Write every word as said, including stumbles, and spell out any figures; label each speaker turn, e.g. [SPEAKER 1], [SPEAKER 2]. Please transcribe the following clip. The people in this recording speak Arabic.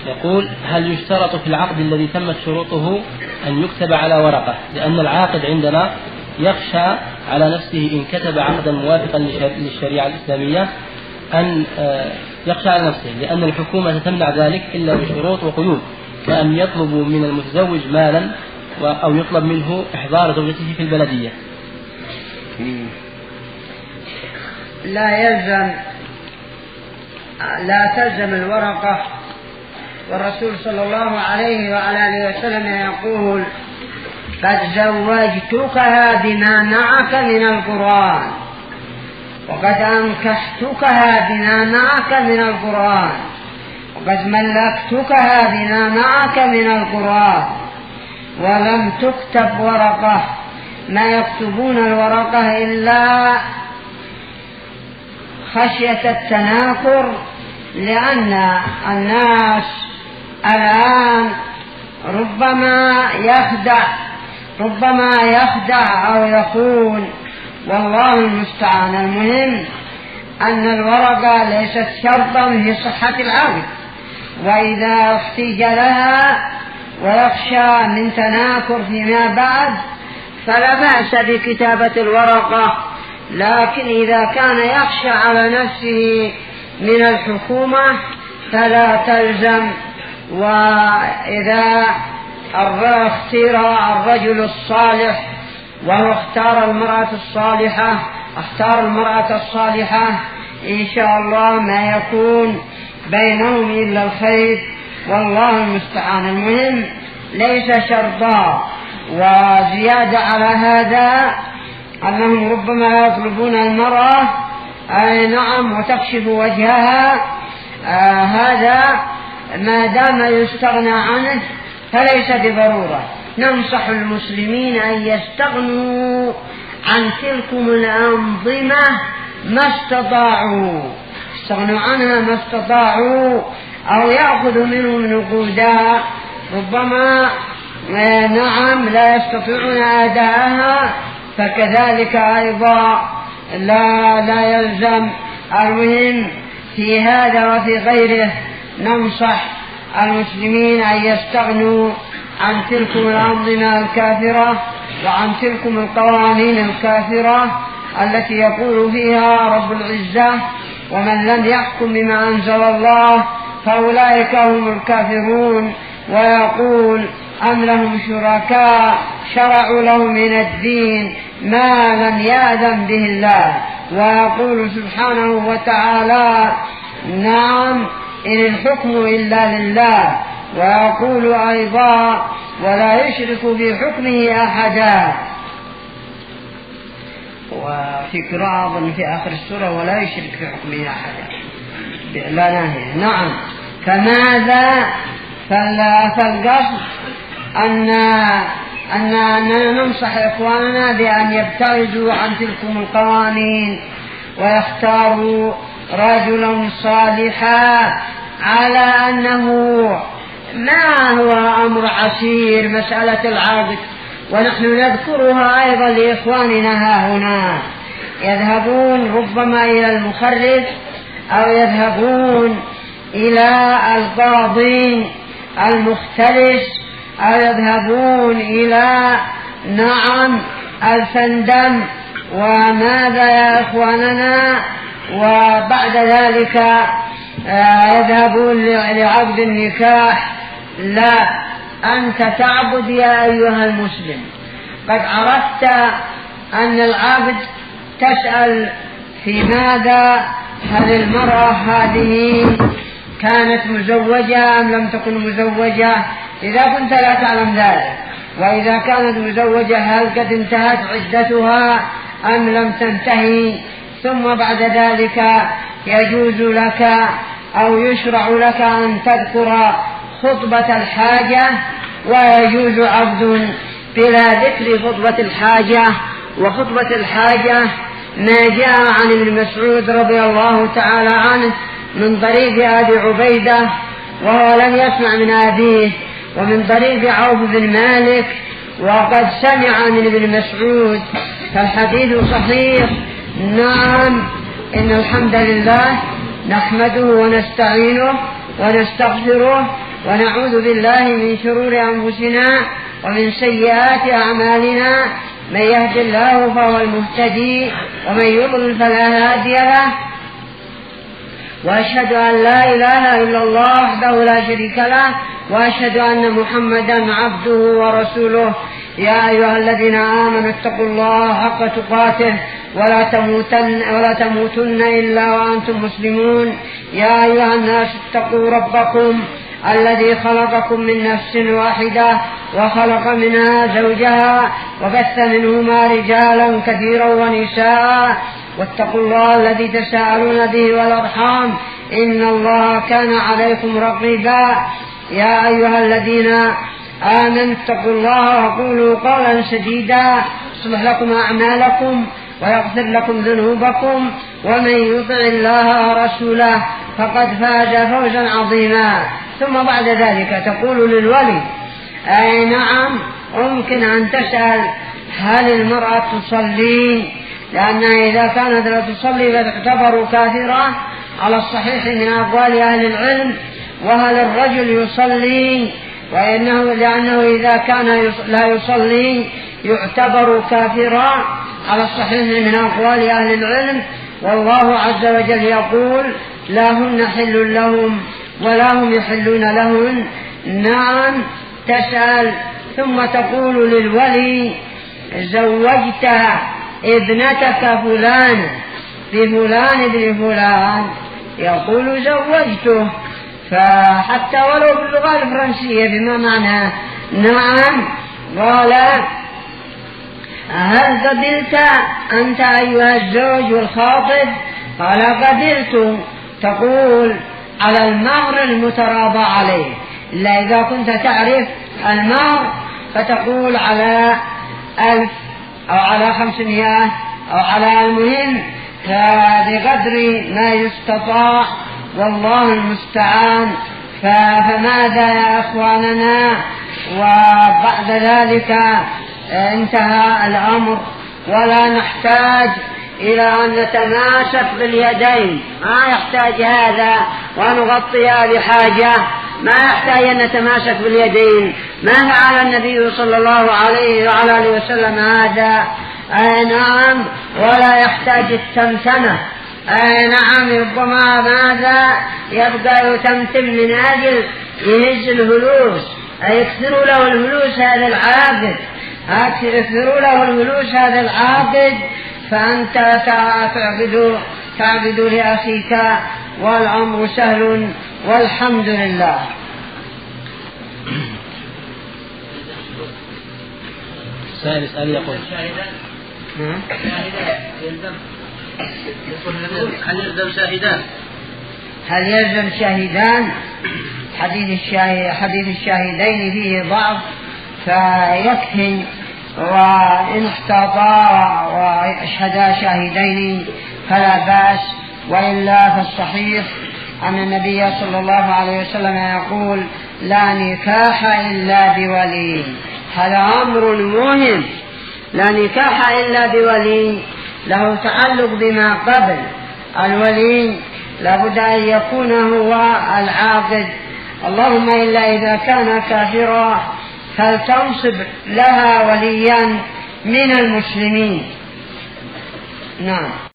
[SPEAKER 1] يقول: هل يشترط في العقد الذي تمت شروطه أن يكتب على ورقة؟ لأن العاقد عندنا يخشى على نفسه إن كتب عقدا موافقا للشريعة الإسلامية أن يخشى على نفسه، لأن الحكومة تمنع ذلك إلا بشروط وقيود، كأن يطلب من المتزوج مالا أو يطلب منه إحضار زوجته في البلدية.
[SPEAKER 2] لا يلزم لا تلزم الورقة، والرسول صلى الله عليه وعلى آله وسلم يقول: قد زوجتكها بما معك من القرآن، وقد أنكحتكها بما معك من القرآن، وقد ملكتكها بما معك من القرآن. ولم تكتب ورقة، ما يكتبون الورقة إلا خشية التناكر، لأن الناس الآن ربما يخدع ربما يخدع أو يخون، والله المستعان. المهم أن الورقة ليست شرطا في صحة العقد، وإذا احتج لها ويخشى من تناكر فيما بعد فلا بأس بكتابة الورقة، لكن إذا كان يخشى على نفسه من الحكومة فلا تلزم. وإذا اختار الرجل الصالح وهو اختار المرأة الصالحة اختار المرأة الصالحة إن شاء الله ما يكون بينهم إلا الخير، والله المستعان. المهم ليس شرطا. وزيادة على هذا أنهم ربما يطلبون المرأة أي نعم وتكشف وجهها، آه هذا ما دام يستغنى عنه فليس بضرورة. ننصح المسلمين أن يستغنوا عن تلكم الأنظمة ما استطاعوا، يستغنوا عنها ما استطاعوا، أو يأخذوا منهم نقودا ربما آه نعم لا يستطيعون أداءها، فكذلك أيضا لا لا يلزم. المهم في هذا وفي غيره ننصح المسلمين أن يستغنوا عن تلكم الأنظمة الكافرة وعن تلكم القوانين الكافرة التي يقول فيها رب العزة: ومن لم يحكم بما أنزل الله فأولئك هم الكافرون. ويقول: أم لهم شركاء شرعوا لهم من الدين ما لم يأذن به الله. ويقول سبحانه وتعالى: نعم إن الحكم إلا لله. ويقول أيضا: ولا يشرك في حكمه أحدا. وفي قراءة في آخر السورة: ولا يشرك في حكمه أحدا لا نهي. نعم. فماذا؟ فالقصد أن أننا ننصح إخواننا بأن يبتعدوا عن تلكم القوانين ويختاروا رجلا صالحا، على أنه ما هو أمر عسير مسألة العقد. ونحن نذكرها أيضا لإخواننا ها هنا، يذهبون ربما إلى المخرج أو يذهبون إلى القاضي المختلس أو يذهبون إلى نعم الفندم وماذا يا إخواننا، وبعد ذلك يذهبون لعقد النكاح. لا، أنت تعبد يا أيها المسلم. قد عرفت أن العبد تسأل في ماذا، هل المرأة هذه كانت مزوجة أم لم تكن مزوجة، إذا كنت لا تعلم ذلك. وإذا كانت مزوجة هل قد انتهت عدتها أم لم تنتهي. ثم بعد ذلك يجوز لك أو يشرع لك أن تذكر خطبة الحاجة، ويجوز عقد بلا ذكر خطبة الحاجة. وخطبة الحاجة ما جاء عن ابن مسعود رضي الله تعالى عنه من طريق أبي عبيدة وهو لم يسمع من أبيه، ومن طريق عوف بن مالك وقد سمع من ابن مسعود، فالحديث صحيح. نعم، إن الحمد لله نحمده ونستعينه ونستغفره ونعوذ بالله من شرور أنفسنا ومن سيئات أعمالنا، من يهد الله فهو المهتدي ومن يضلل فلا هادي له، وأشهد أن لا إله إلا الله وحده لا شريك له، وأشهد أن محمدا عبده ورسوله. يا أيها الذين آمنوا اتقوا الله حق تقاته ولا تموتن, ولا تموتن إلا وأنتم مسلمون. يا أيها الناس اتقوا ربكم الذي خلقكم من نفس واحدة وخلق منها زوجها وبث منهما رجالا كثيرا ونساء، واتقوا الله الذي تساءلون به والأرحام إن الله كان عليكم رقيبا. يا أيها الذين آمنوا اتقوا الله وقولوا قولا سديدا يصلح لكم أعمالكم ويغفر لكم ذنوبكم، ومن يطع الله ورسوله فقد فاز فوزا عظيما. ثم بعد ذلك تقول للولي: أي نعم، ممكن أن تسأل هل المرأة تصلي؟ لأنها إذا كانت لا تصلي فتعتبر كافرة على الصحيح من أقوال أهل العلم. وهل الرجل يصلي؟ وإنه لأنه إذا كان لا يصلي يعتبر كافرا على الصحيح من أقوال أهل العلم. والله عز وجل يقول: لا هن حل لهم ولا هم يحلون لهن. نعم، تسأل ثم تقول للولي: زوجت ابنتك فلان بفلان ابن فلان، يقول: زوجته. فحتى ولو باللغة الفرنسية بما معناه نعم. قال: هل قبلت أنت أيها الزوج والخاطب؟ قال: قبلت. تقول: على المهر المتراضى عليه، إلا إذا كنت تعرف المهر فتقول على ألف أو على خمسمائة أو على المهم، فبقدر ما يستطاع، والله المستعان. فماذا يا أخواننا؟ وبعد ذلك انتهى الأمر، ولا نحتاج إلى أن نتماسك باليدين، ما يحتاج هذا ونغطيها بحاجة، ما يحتاج أن نتماسك باليدين. ما فعل النبي صلى الله عليه وعلى آله وسلم هذا. أي نعم، ولا يحتاج التمتمة. أي نعم، ربما ماذا يبقى يتمتم من أجل يهز الفلوس، أي يكثروا له الفلوس هذا العاقد، يكثروا له الفلوس هذا العاقد، فأنت تعبد تعبد لأخيك، والأمر سهل والحمد لله.
[SPEAKER 1] سائل اسأل يقول: هل يلزم شاهدان؟
[SPEAKER 2] هل يلزم شاهدان؟ حديث الشاهد حديث الشاهدين فيه ضعف، فيكفي وإن احتاطا واشهدا شاهدين فلا بأس، وإلا فالصحيح أن النبي صلى الله عليه وسلم يقول: لا نكاح إلا بولي. هذا أمر مهم، لا نكاح إلا بولي، له تعلق بما قبل. الولي لابد أن يكون هو العاقد، اللهم إلا إذا كان كافرا فلتنصب لها وليا من المسلمين. نعم.